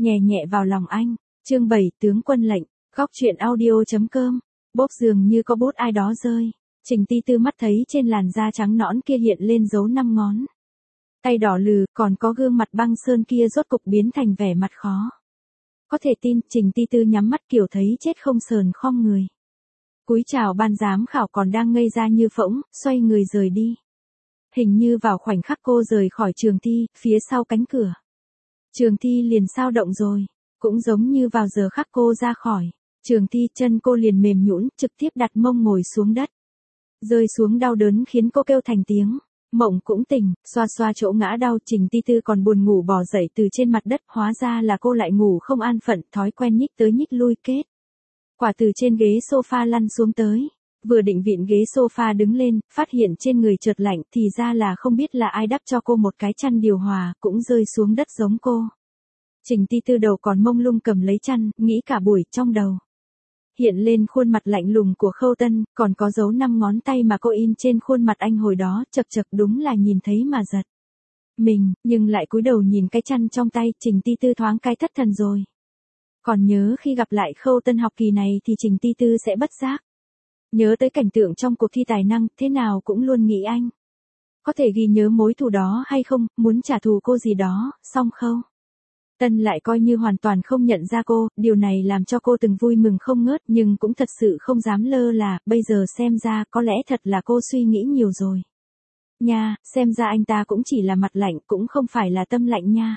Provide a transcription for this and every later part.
nhẹ nhẹ vào lòng anh. Chương 7 tướng quân lệnh, góc truyện audio.com. Bốp dường như có bút ai đó rơi. Trình Ti Tư mắt thấy trên làn da trắng nõn kia hiện lên dấu 5 ngón. Tay đỏ lừ, còn có gương mặt băng sơn kia rốt cục biến thành vẻ mặt khó. Có thể tin, Trình Ti Tư nhắm mắt kiểu thấy chết không sờn khom người. Cúi chào ban giám khảo còn đang ngây ra như phỗng, xoay người rời đi. Hình như vào khoảnh khắc cô rời khỏi trường thi, phía sau cánh cửa. Trường thi liền sao động rồi, cũng giống như vào giờ khắc cô ra khỏi trường thi, chân cô liền mềm nhũn, trực tiếp đặt mông ngồi xuống đất. Rơi xuống đau đớn khiến cô kêu thành tiếng. Mộng cũng tỉnh, xoa xoa chỗ ngã đau. Trình Ti Tư còn buồn ngủ bò dậy từ trên mặt đất, hóa ra là cô lại ngủ không an phận, thói quen nhích tới nhích lui kết. Quả từ trên ghế sofa lăn xuống tới, vừa định vịn ghế sofa đứng lên, phát hiện trên người chợt lạnh, thì ra là không biết là ai đắp cho cô một cái chăn điều hòa, cũng rơi xuống đất giống cô. Trình Ti Tư đầu còn mông lung cầm lấy chăn, nghĩ cả buổi, trong đầu hiện lên khuôn mặt lạnh lùng của Khâu Tân, còn có dấu 5 ngón tay mà cô in trên khuôn mặt anh hồi đó, chật chật đúng là nhìn thấy mà giật mình, nhưng lại cúi đầu nhìn cái chăn trong tay. Trình Ti Tư thoáng cái thất thần rồi. Còn nhớ khi gặp lại Khâu Tân học kỳ này thì Trình Ti Tư sẽ bất giác nhớ tới cảnh tượng trong cuộc thi tài năng, thế nào cũng luôn nghĩ anh có thể ghi nhớ mối thù đó hay không, muốn trả thù cô gì đó. Song Khâu Tân lại coi như hoàn toàn không nhận ra cô, điều này làm cho cô từng vui mừng không ngớt, nhưng cũng thật sự không dám lơ là. Bây giờ xem ra có lẽ thật là cô suy nghĩ nhiều rồi nha, xem ra anh ta cũng chỉ là mặt lạnh, cũng không phải là tâm lạnh nha.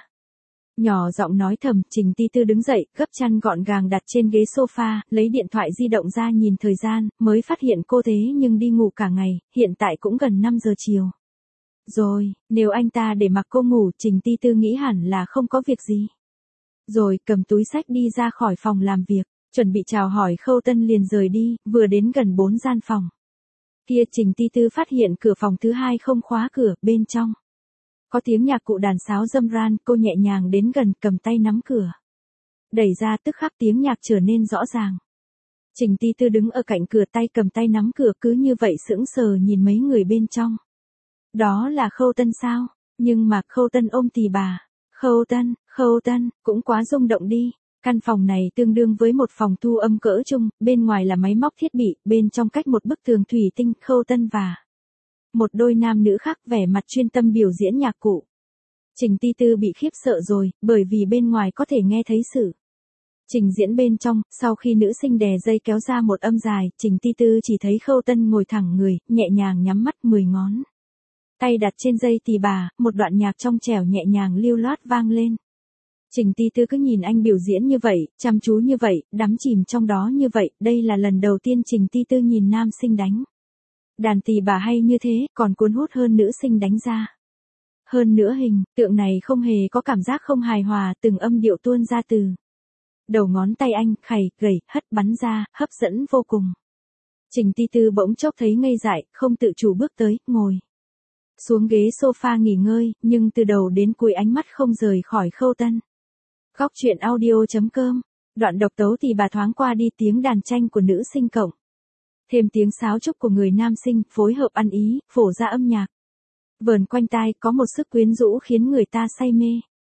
Nhỏ giọng nói thầm, Trình Ti Tư đứng dậy, gấp chăn gọn gàng đặt trên ghế sofa, lấy điện thoại di động ra nhìn thời gian, mới phát hiện cô thế nhưng đi ngủ cả ngày, hiện tại cũng gần 5 giờ chiều. Rồi, nếu anh ta để mặc cô ngủ, Trình Ti Tư nghĩ hẳn là không có việc gì. Rồi, cầm túi xách đi ra khỏi phòng làm việc, chuẩn bị chào hỏi Khâu Tân liền rời đi, vừa đến gần 4 gian phòng. Kia Trình Ti Tư phát hiện cửa phòng thứ 2 không khóa cửa, bên trong có tiếng nhạc cụ đàn sáo râm ran, cô nhẹ nhàng đến gần, cầm tay nắm cửa. Đẩy ra, tức khắc tiếng nhạc trở nên rõ ràng. Trình Ti Tư đứng ở cạnh cửa, tay cầm tay nắm cửa, cứ như vậy sững sờ nhìn mấy người bên trong. Đó là Khâu Tân sao? Nhưng mà Khâu Tân ôm tì bà. Khâu Tân, cũng quá rung động đi. Căn phòng này tương đương với một phòng thu âm cỡ trung, bên ngoài là máy móc thiết bị, bên trong cách một bức tường thủy tinh. Khâu Tân và một đôi nam nữ khác vẻ mặt chuyên tâm biểu diễn nhạc cụ. Trình Ti Tư bị khiếp sợ rồi, bởi vì bên ngoài có thể nghe thấy sự trình diễn bên trong. Sau khi nữ sinh đè dây kéo ra một âm dài, Trình Ti Tư chỉ thấy Khâu Tân ngồi thẳng người, nhẹ nhàng nhắm mắt, 10 ngón tay đặt trên dây tỳ bà, một đoạn nhạc trong trẻo nhẹ nhàng lưu loát vang lên. Trình Ti Tư cứ nhìn anh biểu diễn như vậy, chăm chú như vậy, đắm chìm trong đó như vậy. Đây là lần đầu tiên Trình Ti Tư nhìn nam sinh đánh đàn tỳ bà hay như thế, còn cuốn hút hơn nữ sinh đánh ra. Hơn nữa hình tượng này không hề có cảm giác không hài hòa, từng âm điệu tuôn ra từ đầu ngón tay anh, khày, gầy, hất bắn ra, hấp dẫn vô cùng. Trình Ti Tư bỗng chốc thấy ngây dại, không tự chủ bước tới, ngồi xuống ghế sofa nghỉ ngơi, nhưng từ đầu đến cuối ánh mắt không rời khỏi Khâu Tân. Góc truyện audio.com. Đoạn độc tấu thì bà thoáng qua đi, tiếng đàn tranh của nữ sinh cộng thêm tiếng sáo trúc của người nam sinh, phối hợp ăn ý, phổ ra âm nhạc vờn quanh tai, có một sức quyến rũ khiến người ta say mê.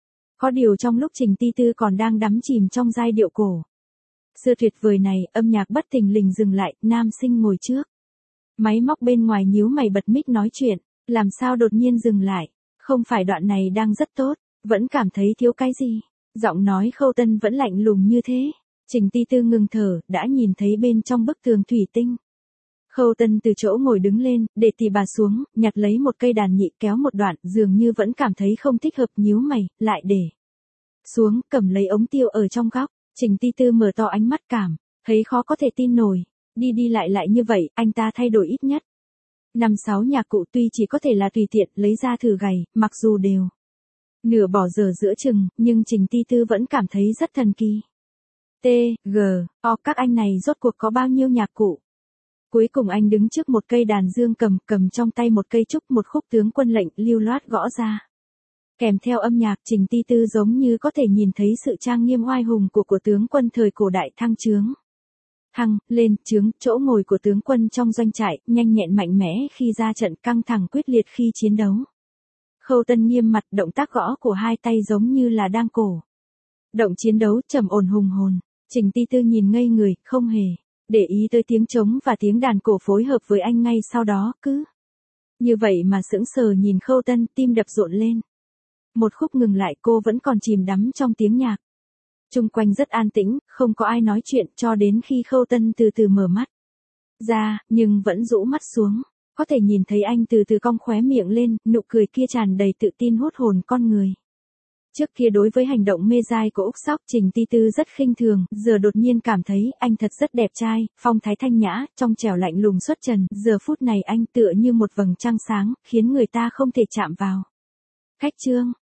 Có điều trong lúc Trình Ti Tư còn đang đắm chìm trong giai điệu cổ xưa tuyệt vời này, âm nhạc bất thình lình dừng lại, nam sinh ngồi trước máy móc bên ngoài nhíu mày bật mic nói chuyện. Làm sao đột nhiên dừng lại? Không phải đoạn này đang rất tốt, vẫn cảm thấy thiếu cái gì? Giọng nói Khâu Tân vẫn lạnh lùng như thế. Trình Ti Tư ngừng thở, đã nhìn thấy bên trong bức tường thủy tinh. Khâu Tân từ chỗ ngồi đứng lên, để tì bà xuống, nhặt lấy một cây đàn nhị, kéo một đoạn, dường như vẫn cảm thấy không thích hợp, nhíu mày, lại để xuống, cầm lấy ống tiêu ở trong góc. Trình Ti Tư mở to ánh mắt cảm thấy khó có thể tin nổi. Đi đi lại như vậy, anh ta thay đổi ít nhất 5-6 nhạc cụ, tuy chỉ có thể là tùy tiện lấy ra thử gảy, mặc dù đều nửa bỏ dở giữa chừng, nhưng Trình Ti Tư vẫn cảm thấy rất thần kỳ. Các anh này rốt cuộc có bao nhiêu nhạc cụ? Cuối cùng anh đứng trước một cây đàn dương cầm trong tay một cây trúc, một khúc tướng quân lệnh lưu loát gõ ra. Kèm theo âm nhạc, Trình Ti Tư giống như có thể nhìn thấy sự trang nghiêm oai hùng của tướng quân thời cổ đại thăng trướng. Lên, trướng, chỗ ngồi của tướng quân trong doanh trại, nhanh nhẹn mạnh mẽ khi ra trận, căng thẳng quyết liệt khi chiến đấu. Khâu Tân nghiêm mặt, động tác gõ của hai tay giống như là đang cổ Động chiến đấu trầm ổn hùng hồn. Trình Ti Tư nhìn ngây người, không hề để ý tới tiếng trống và tiếng đàn cổ phối hợp với anh ngay sau đó, cứ như vậy mà sững sờ nhìn Khâu Tân, tim đập rộn lên. Một khúc ngừng lại, cô vẫn còn chìm đắm trong tiếng nhạc. Chung quanh rất an tĩnh, không có ai nói chuyện cho đến khi Khâu Tân từ từ mở mắt ra, nhưng vẫn rũ mắt xuống. Có thể nhìn thấy anh từ từ cong khóe miệng lên, nụ cười kia tràn đầy tự tin hút hồn con người. Trước kia đối với hành động mê dai của Úc Sóc, Trình Ti Tư rất khinh thường, giờ đột nhiên cảm thấy anh thật rất đẹp trai, phong thái thanh nhã, trong trẻo lạnh lùng xuất trần, giờ phút này anh tựa như một vầng trăng sáng, khiến người ta không thể chạm vào. Khách trương,